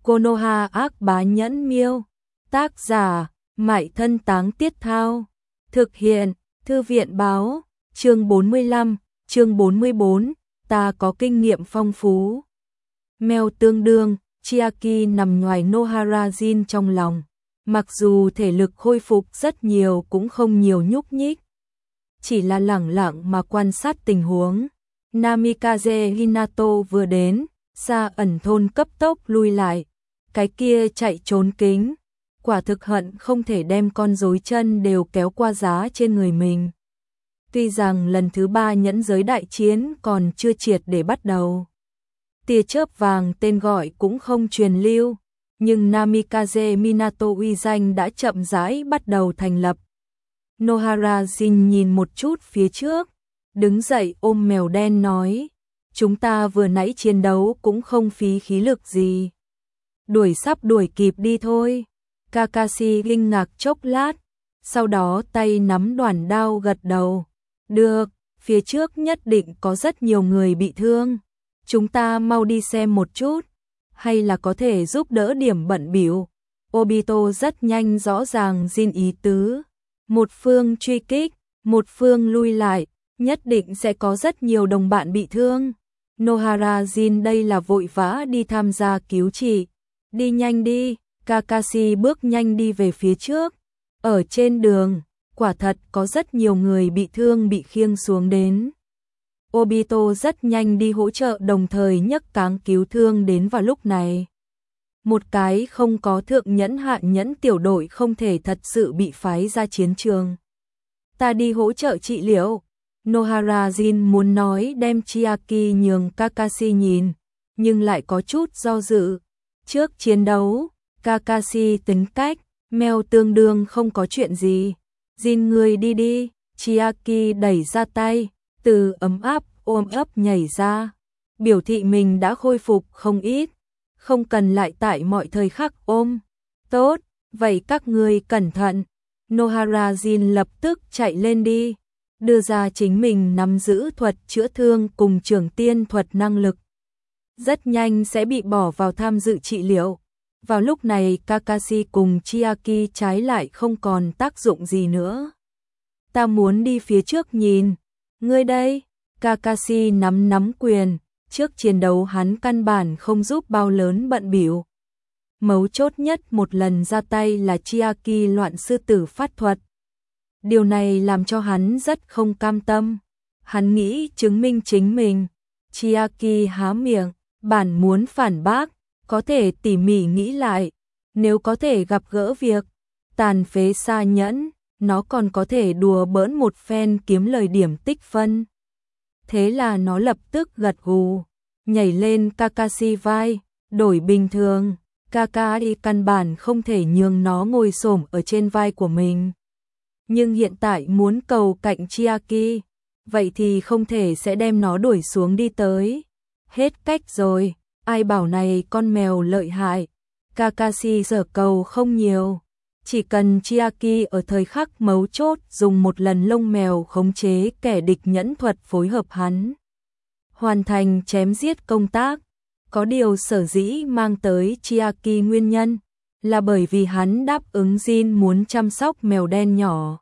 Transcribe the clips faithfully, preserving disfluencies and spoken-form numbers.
Konoha ác bá nhẫn miêu. Tác giả, Mại Thân Táng Tiết Thao. Thực hiện, Thư viện báo. Chương bốn mươi lăm, chương bốn mươi bốn, ta có kinh nghiệm phong phú. Mèo tương đương, Chiaki nằm ngoài Nohara Jin trong lòng. Mặc dù thể lực khôi phục rất nhiều cũng không nhiều nhúc nhích. Chỉ là lẳng lặng mà quan sát tình huống. Namikaze Hinato vừa đến, xa ẩn thôn cấp tốc lui lại. Cái kia chạy trốn kính. Quả thực hận không thể đem con rối chân đều kéo qua giá trên người mình. Tuy rằng lần thứ ba nhẫn giới đại chiến còn chưa triệt để bắt đầu. Tia chớp vàng tên gọi cũng không truyền lưu, nhưng Namikaze Minato uy danh đã chậm rãi bắt đầu thành lập. Nohara Jin nhìn một chút phía trước, đứng dậy ôm mèo đen nói, chúng ta vừa nãy chiến đấu cũng không phí khí lực gì. Đuổi sắp đuổi kịp đi thôi. Kakashi kinh ngạc chốc lát, sau đó tay nắm đoản đao gật đầu. Được, phía trước nhất định có rất nhiều người bị thương. Chúng ta mau đi xem một chút, hay là có thể giúp đỡ điểm bận bịu. Obito rất nhanh rõ ràng Jin ý tứ. Một phương truy kích, một phương lui lại, nhất định sẽ có rất nhiều đồng bạn bị thương. Nohara Jin đây là vội vã đi tham gia cứu trị. Đi nhanh đi, Kakashi bước nhanh đi về phía trước. Ở trên đường, quả thật có rất nhiều người bị thương bị khiêng xuống đến. Obito rất nhanh đi hỗ trợ đồng thời nhấc cáng cứu thương đến vào lúc này. Một cái không có thượng nhẫn hạ nhẫn tiểu đội không thể thật sự bị phái ra chiến trường. Ta đi hỗ trợ trị liệu. Nohara Jin muốn nói đem Chiaki nhường Kakashi nhìn, nhưng lại có chút do dự. Trước chiến đấu, Kakashi tính cách, mèo tương đương không có chuyện gì. Jin người đi đi, Chiaki đẩy ra tay, từ ấm áp ôm ấp nhảy ra. Biểu thị mình đã khôi phục không ít, không cần lại tại mọi thời khắc ôm. Tốt, vậy các ngươi cẩn thận. Nohara Jin lập tức chạy lên đi, đưa ra chính mình nắm giữ thuật chữa thương cùng trưởng tiên thuật năng lực. Rất nhanh sẽ bị bỏ vào tham dự trị liệu. Vào lúc này Kakashi cùng Chiaki trái lại không còn tác dụng gì nữa. Ta muốn đi phía trước nhìn. Ngươi đây, Kakashi nắm nắm quyền, trước chiến đấu hắn căn bản không giúp bao lớn bận bịu. Mấu chốt nhất một lần ra tay là Chiaki loạn sư tử phát thuật. Điều này làm cho hắn rất không cam tâm. Hắn nghĩ chứng minh chính mình. Chiaki há miệng, bản muốn phản bác, có thể tỉ mỉ nghĩ lại. Nếu có thể gặp gỡ việc tàn phế xa nhẫn, nó còn có thể đùa bỡn một phen kiếm lời điểm tích phân. Thế là nó lập tức gật gù, nhảy lên Kakashi vai, đổi bình thường. Kakashi căn bản không thể nhường nó ngồi xổm ở trên vai của mình. Nhưng hiện tại muốn cầu cạnh Chiaki, vậy thì không thể sẽ đem nó đuổi xuống đi tới. Hết cách rồi, ai bảo này con mèo lợi hại. Kakashi giở cầu không nhiều, chỉ cần Chiaki ở thời khắc mấu chốt dùng một lần lông mèo khống chế kẻ địch nhẫn thuật phối hợp hắn. Hoàn thành chém giết công tác. Có điều sở dĩ mang tới Chiaki nguyên nhân là bởi vì hắn đáp ứng Jin muốn chăm sóc mèo đen nhỏ.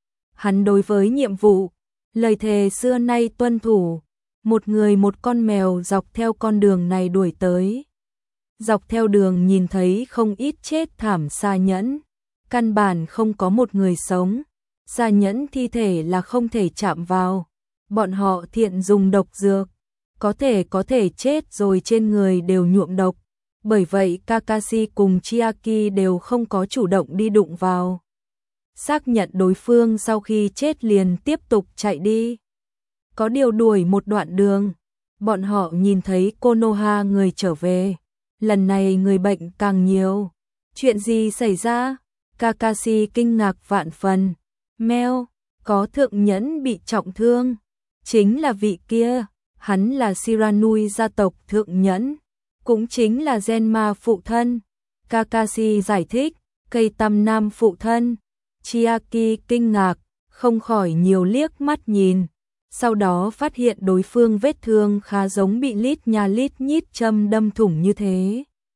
Hắn đối với nhiệm vụ, lời thề xưa nay tuân thủ, một người một con mèo dọc theo con đường này đuổi tới. Dọc theo đường nhìn thấy không ít chết thảm xa nhẫn, căn bản không có một người sống. Xa nhẫn thi thể là không thể chạm vào, bọn họ thiện dùng độc dược. Có thể có thể chết rồi trên người đều nhuộm độc, bởi vậy Kakashi cùng Chiaki đều không có chủ động đi đụng vào. Xác nhận đối phương sau khi chết liền tiếp tục chạy đi. Có điều đuổi một đoạn đường, bọn họ nhìn thấy Konoha người trở về. Lần này người bệnh càng nhiều. Chuyện gì xảy ra? Kakashi kinh ngạc vạn phần. Mèo, có thượng nhẫn bị trọng thương. Chính là vị kia. Hắn là Shiranui gia tộc thượng nhẫn, cũng chính là Genma phụ thân. Kakashi giải thích, cây tăm nam phụ thân. Chiaki kinh ngạc, không khỏi nhiều liếc mắt nhìn. Sau đó phát hiện đối phương vết thương khá giống bị lít nha lít nhít châm đâm thủng như thế.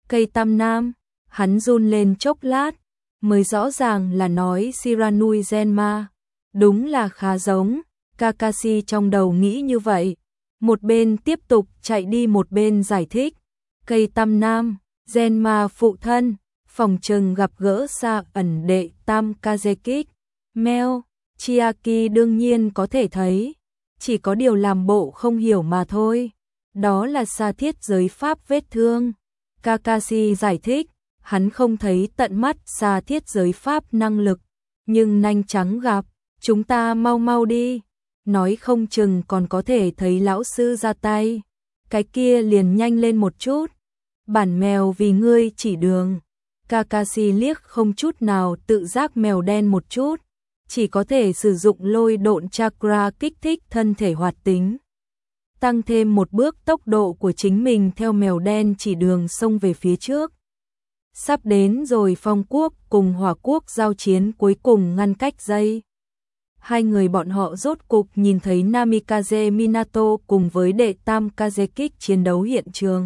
Cây tam nam, hắn run lên chốc lát, mới rõ ràng là nói Shiranui Zenma. Đúng là khá giống, Kakashi trong đầu nghĩ như vậy. Một bên tiếp tục chạy đi một bên giải thích. Cây tam nam, Zenma phụ thân, phòng trừng gặp gỡ xa ẩn đệ tam Kazekik. Meo, Chiaki đương nhiên có thể thấy, chỉ có điều làm bộ không hiểu mà thôi. Đó là sa thiết giới pháp vết thương. Kakashi giải thích, hắn không thấy tận mắt sa thiết giới pháp năng lực, nhưng nanh trắng gặp, chúng ta mau mau đi, nói không chừng còn có thể thấy lão sư ra tay. Cái kia liền nhanh lên một chút, bản mèo vì ngươi chỉ đường. Kakashi liếc không chút nào tự giác mèo đen một chút, chỉ có thể sử dụng lôi độn chakra kích thích thân thể hoạt tính, tăng thêm một bước tốc độ của chính mình theo mèo đen chỉ đường xông về phía trước. Sắp đến rồi, phong quốc cùng hỏa quốc giao chiến cuối cùng ngăn cách dây. Hai người bọn họ rốt cục nhìn thấy Namikaze Minato cùng với đệ tam Kazekik chiến đấu hiện trường.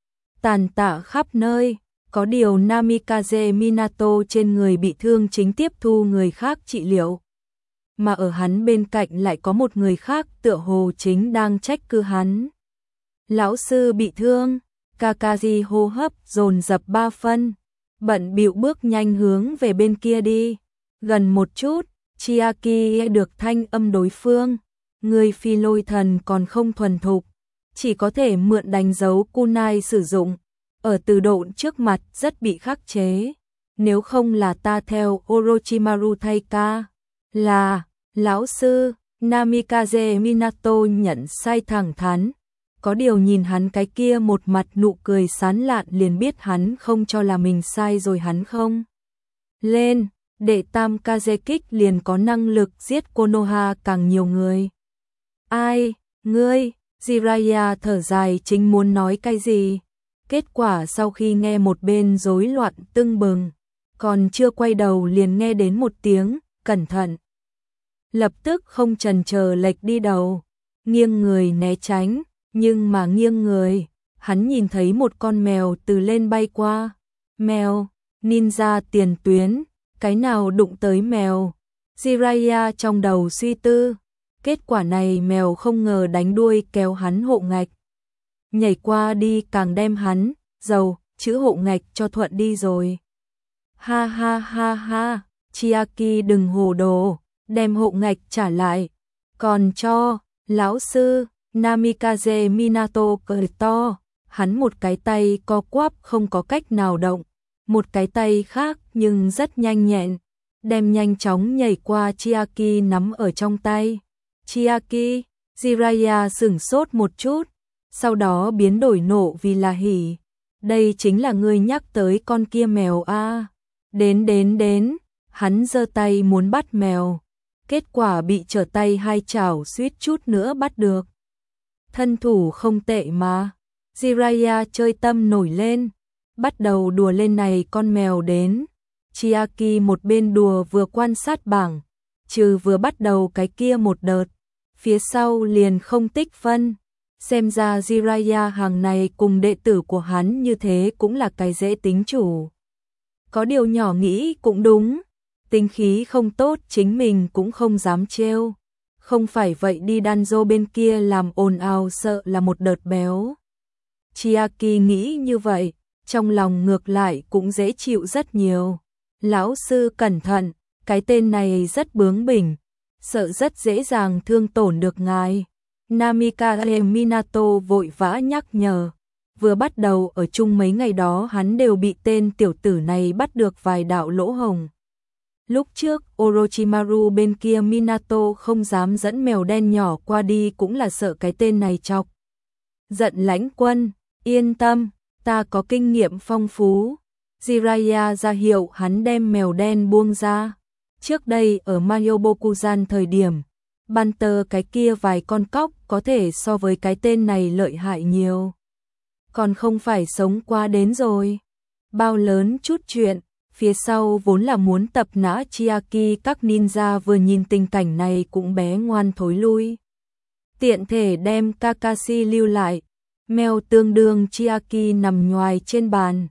Tàn tạ khắp nơi, có điều Namikaze Minato trên người bị thương chính tiếp thu người khác trị liệu. Mà ở hắn bên cạnh lại có một người khác tựa hồ chính đang trách cứ hắn. Lão sư bị thương, Kakashi hô hấp dồn dập ba phân, bận bịu bước nhanh hướng về bên kia đi. Gần một chút, Chiaki nghe được thanh âm đối phương, người phi lôi thần còn không thuần thục, chỉ có thể mượn đánh dấu kunai sử dụng, ở từ độn trước mặt rất bị khắc chế, nếu không là ta theo Orochimaru thay ca. Là, lão sư, Namikaze Minato nhận sai thẳng thắn, có điều nhìn hắn cái kia một mặt nụ cười sán lạn liền biết hắn không cho là mình sai rồi. Hắn không lên, đệ tam Kazekik liền có năng lực giết Konoha càng nhiều người. Ai, ngươi, Jiraiya thở dài chính muốn nói cái gì, kết quả sau khi nghe một bên rối loạn tưng bừng, còn chưa quay đầu liền nghe đến một tiếng, cẩn thận. Lập tức không chần chờ lệch đi đầu, nghiêng người né tránh, nhưng mà nghiêng người, hắn nhìn thấy một con mèo từ lên bay qua. Mèo, ninja tiền tuyến, cái nào đụng tới mèo? Jiraiya trong đầu suy tư, kết quả này mèo không ngờ đánh đuôi kéo hắn hộ ngạch. Nhảy qua đi càng đem hắn, dầu, chữ hộ ngạch cho thuận đi rồi. Ha ha ha ha, Chiaki đừng hồ đồ, đem hộ ngạch trả lại, còn cho, lão sư, Namikaze Minato cười to, hắn một cái tay co quắp không có cách nào động, một cái tay khác nhưng rất nhanh nhẹn, đem nhanh chóng nhảy qua Chiaki nắm ở trong tay. Chiaki, Jiraiya sửng sốt một chút, sau đó biến đổi nộ vì là hỉ. Đây chính là ngươi nhắc tới con kia mèo a? À. Đến đến đến, hắn giơ tay muốn bắt mèo, kết quả bị trở tay hai chảo suýt chút nữa bắt được. Thân thủ không tệ mà. Jiraiya chơi tâm nổi lên, bắt đầu đùa lên này con mèo đến. Chiaki một bên đùa vừa quan sát bảng, trừ vừa bắt đầu cái kia một đợt, phía sau liền không tích phân. Xem ra Jiraiya hàng này cùng đệ tử của hắn như thế cũng là cái dễ tính chủ. Có điều nhỏ nghĩ cũng đúng, tính khí không tốt chính mình cũng không dám trêu. Không phải vậy đi Danzo bên kia làm ồn ào sợ là một đợt béo. Chiaki nghĩ như vậy, trong lòng ngược lại cũng dễ chịu rất nhiều. Lão sư cẩn thận, cái tên này rất bướng bỉnh, sợ rất dễ dàng thương tổn được ngài. Namikaze Minato vội vã nhắc nhở, vừa bắt đầu ở chung mấy ngày đó hắn đều bị tên tiểu tử này bắt được vài đạo lỗ hổng. Lúc trước Orochimaru bên kia Minato không dám dẫn mèo đen nhỏ qua đi cũng là sợ cái tên này chọc giận lãnh quân. Yên tâm, ta có kinh nghiệm phong phú. Jiraiya ra hiệu hắn đem mèo đen buông ra. Trước đây ở Mayobokuzan thời điểm, Banter cái kia vài con cóc có thể so với cái tên này lợi hại nhiều. Còn không phải sống qua đến rồi. Bao lớn chút chuyện, phía sau vốn là muốn tập nã Chiaki, các ninja vừa nhìn tình cảnh này cũng bé ngoan thối lui. Tiện thể đem Kakashi lưu lại, mèo tương đương Chiaki nằm nhoài trên bàn,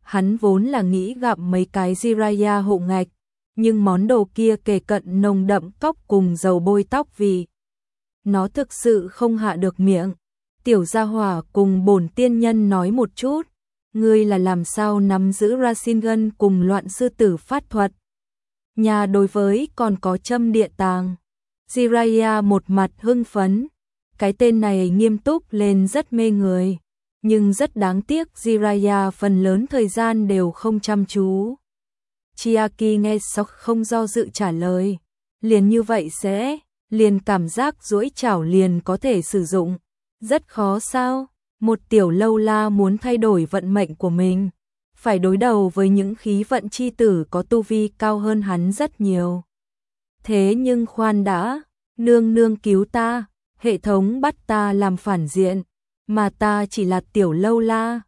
Hắn vốn là nghĩ gặp mấy cái Jiraiya hộ ngạch, nhưng món đồ kia kề cận nồng đậm cóc cùng dầu bôi tóc vì nó thực sự không hạ được miệng. Tiểu gia hỏa cùng bổn tiên nhân nói một chút, ngươi là làm sao nắm giữ Rasengan cùng loạn sư tử phát thuật. Nhà đối với còn có châm địa tàng. Jiraiya một mặt hưng phấn, cái tên này nghiêm túc lên rất mê người, nhưng rất đáng tiếc Jiraiya phần lớn thời gian đều không chăm chú. Chiaki nghe xong không do dự trả lời, liền như vậy sẽ, liền cảm giác duỗi chảo liền có thể sử dụng, rất khó sao? Một tiểu lâu la muốn thay đổi vận mệnh của mình, phải đối đầu với những khí vận chi tử có tu vi cao hơn hắn rất nhiều. Thế nhưng khoan đã, nương nương cứu ta, hệ thống bắt ta làm phản diện, mà ta chỉ là tiểu lâu la,